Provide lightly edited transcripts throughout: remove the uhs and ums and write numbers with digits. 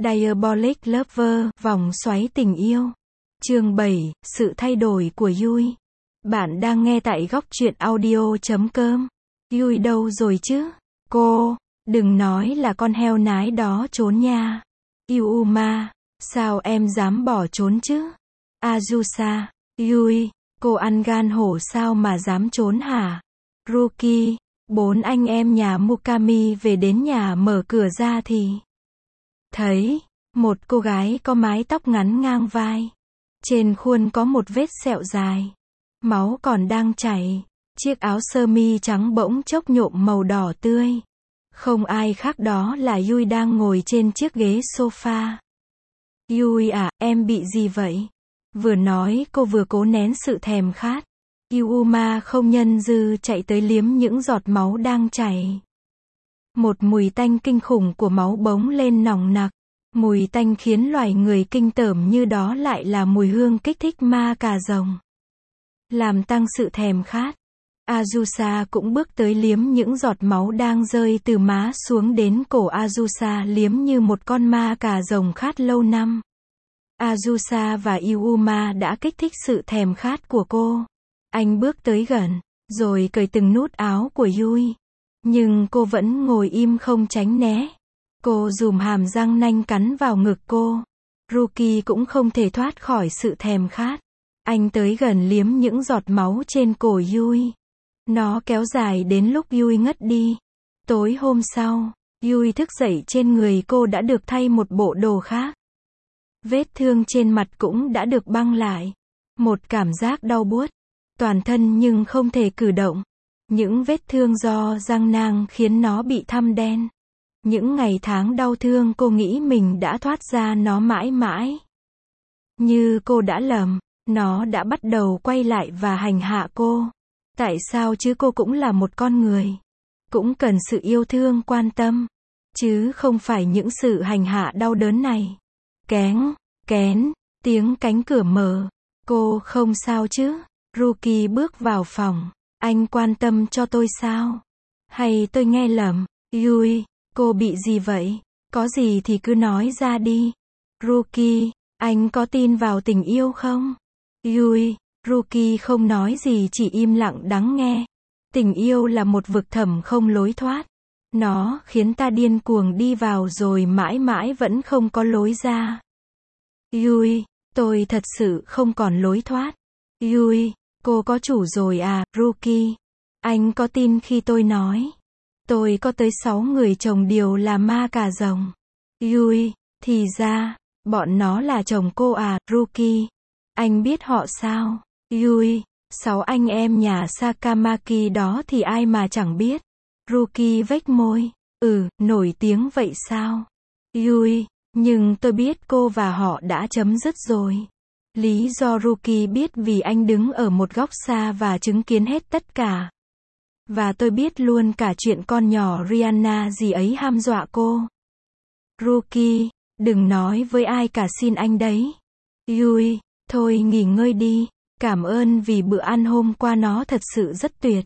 Diabolic Lover, vòng xoáy tình yêu. Chương 7, sự thay đổi của Yui. Bạn đang nghe tại góc truyện audio.com. Yui đâu rồi chứ? Cô, đừng nói là con heo nái đó trốn nha. Yuma, sao em dám bỏ trốn chứ? Azusa, Yui, cô ăn gan hổ sao mà dám trốn hả? Ruki, 4 anh em nhà Mukami về đến nhà mở cửa ra thì thấy một cô gái có mái tóc ngắn ngang vai. Trên khuôn có một vết sẹo dài. Máu còn đang chảy. Chiếc áo sơ mi trắng bỗng chốc nhuộm màu đỏ tươi. Không ai khác đó là Yui đang ngồi trên chiếc ghế sofa. Yui à, em bị gì vậy? Vừa nói cô vừa cố nén sự thèm khát. Yuma không nhân dư chạy tới liếm những giọt máu đang chảy. Một mùi tanh kinh khủng của máu bỗng lên nồng nặc. Mùi tanh khiến loài người kinh tởm như đó lại là mùi hương kích thích ma cà rồng. Làm tăng sự thèm khát. Azusa cũng bước tới liếm những giọt máu đang rơi từ má xuống đến cổ. Azusa liếm như một con ma cà rồng khát lâu năm. Azusa và Yuma đã kích thích sự thèm khát của cô. Anh bước tới gần, rồi cởi từng nút áo của Yui. Nhưng cô vẫn ngồi im không tránh né. Cô giùm hàm răng nanh cắn vào ngực cô. Ruki cũng không thể thoát khỏi sự thèm khát. Anh tới gần liếm những giọt máu trên cổ Yui. Nó kéo dài đến lúc Yui ngất đi. Tối hôm sau, Yui thức dậy trên người cô đã được thay một bộ đồ khác. Vết thương trên mặt cũng đã được băng lại. Một cảm giác đau buốt toàn thân nhưng không thể cử động. Những vết thương do răng nang khiến nó bị thâm đen. Những ngày tháng đau thương cô nghĩ mình đã thoát ra nó mãi mãi. Như cô đã lầm, nó đã bắt đầu quay lại và hành hạ cô. Tại sao chứ cô cũng là một con người. Cũng cần sự yêu thương quan tâm. Chứ không phải những sự hành hạ đau đớn này. Kén, kén, tiếng cánh cửa mở. Cô không sao chứ? Ruki bước vào phòng. Anh quan tâm cho tôi sao? Hay tôi nghe lầm? Yui, cô bị gì vậy? Có gì thì cứ nói ra đi. Ruki, anh có tin vào tình yêu không? Yui, Ruki không nói gì chỉ im lặng lắng nghe. Tình yêu là một vực thẳm không lối thoát. Nó khiến ta điên cuồng đi vào rồi mãi mãi vẫn không có lối ra. Yui, tôi thật sự không còn lối thoát. Yui, cô có chủ rồi à? Ruki, anh có tin khi tôi nói tôi có tới 6 người chồng đều là ma cà rồng? Yui, thì ra bọn nó là chồng cô à? Ruki, anh biết họ sao? Yui, 6 anh em nhà Sakamaki đó thì ai mà chẳng biết. Ruki vếch môi. Nổi tiếng vậy sao? Yui, nhưng tôi biết cô và họ đã chấm dứt rồi. Lý do Ruki biết vì anh đứng ở một góc xa và chứng kiến hết tất cả. Và tôi biết luôn cả chuyện con nhỏ Rihanna gì ấy hăm dọa cô. Ruki, đừng nói với ai cả xin anh đấy. Yui, thôi nghỉ ngơi đi. Cảm ơn vì bữa ăn hôm qua nó thật sự rất tuyệt.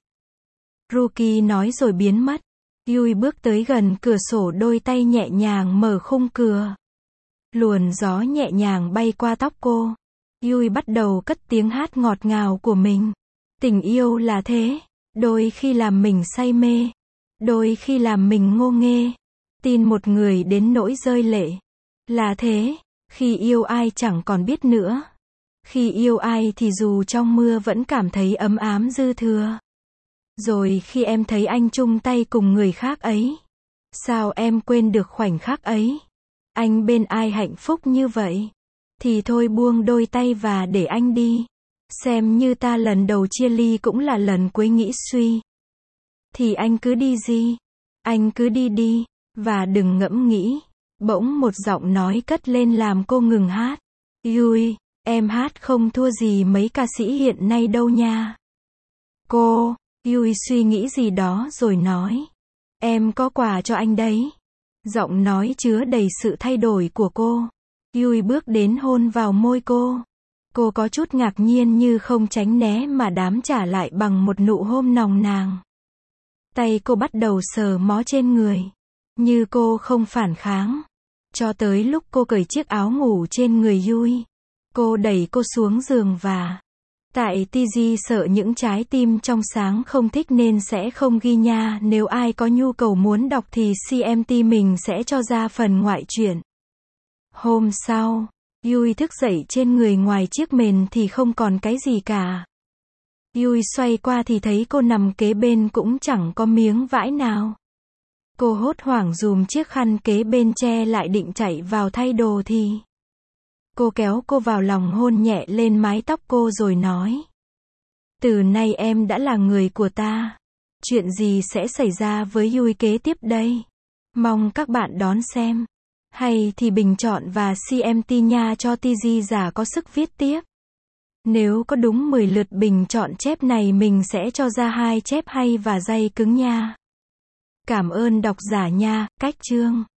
Ruki nói rồi biến mất. Yui bước tới gần cửa sổ, đôi tay nhẹ nhàng mở khung cửa. Luồn gió nhẹ nhàng bay qua tóc cô. Yui bắt đầu cất tiếng hát ngọt ngào của mình. Tình yêu là thế. Đôi khi làm mình say mê. Đôi khi làm mình ngô nghê. Tin một người đến nỗi rơi lệ. Là thế. Khi yêu ai chẳng còn biết nữa. Khi yêu ai thì dù trong mưa vẫn cảm thấy ấm ám dư thừa. Rồi khi em thấy anh chung tay cùng người khác ấy. Sao em quên được khoảnh khắc ấy? Anh bên ai hạnh phúc như vậy? Thì thôi buông đôi tay và để anh đi. Xem như ta lần đầu chia ly cũng là lần cuối nghĩ suy. Thì anh cứ đi gì? Anh cứ đi đi. Và đừng ngẫm nghĩ. Bỗng một giọng nói cất lên làm cô ngừng hát. Yui, em hát không thua gì mấy ca sĩ hiện nay đâu nha. Cô, Yui suy nghĩ gì đó rồi nói. Em có quà cho anh đấy. Giọng nói chứa đầy sự thay đổi của cô. Yui bước đến hôn vào môi cô. Cô có chút ngạc nhiên nhưng không tránh né mà đáp trả lại bằng một nụ hôn nồng nàn. Tay cô bắt đầu sờ mó trên người. Như cô không phản kháng. Cho tới lúc cô cởi chiếc áo ngủ trên người Yui. Cô đẩy cô xuống giường và... Tại TG sợ những trái tim trong sáng không thích nên sẽ không ghi nha, nếu ai có nhu cầu muốn đọc thì CMT mình sẽ cho ra phần ngoại truyện. Hôm sau, Yui thức dậy trên người ngoài chiếc mền thì không còn cái gì cả. Yui xoay qua thì thấy cô nằm kế bên cũng chẳng có miếng vải nào. Cô hốt hoảng giùm chiếc khăn kế bên che lại định chạy vào thay đồ thì... Cô kéo cô vào lòng hôn nhẹ lên mái tóc cô rồi nói. Từ nay em đã là người của ta. Chuyện gì sẽ xảy ra với Yui kế tiếp đây? Mong các bạn đón xem. Hay thì bình chọn và CMT nha cho TG giả có sức viết tiếp. Nếu có đúng 10 lượt bình chọn chép này mình sẽ cho ra 2 chép hay và dây cứng nha. Cảm ơn độc giả nha, cách chương.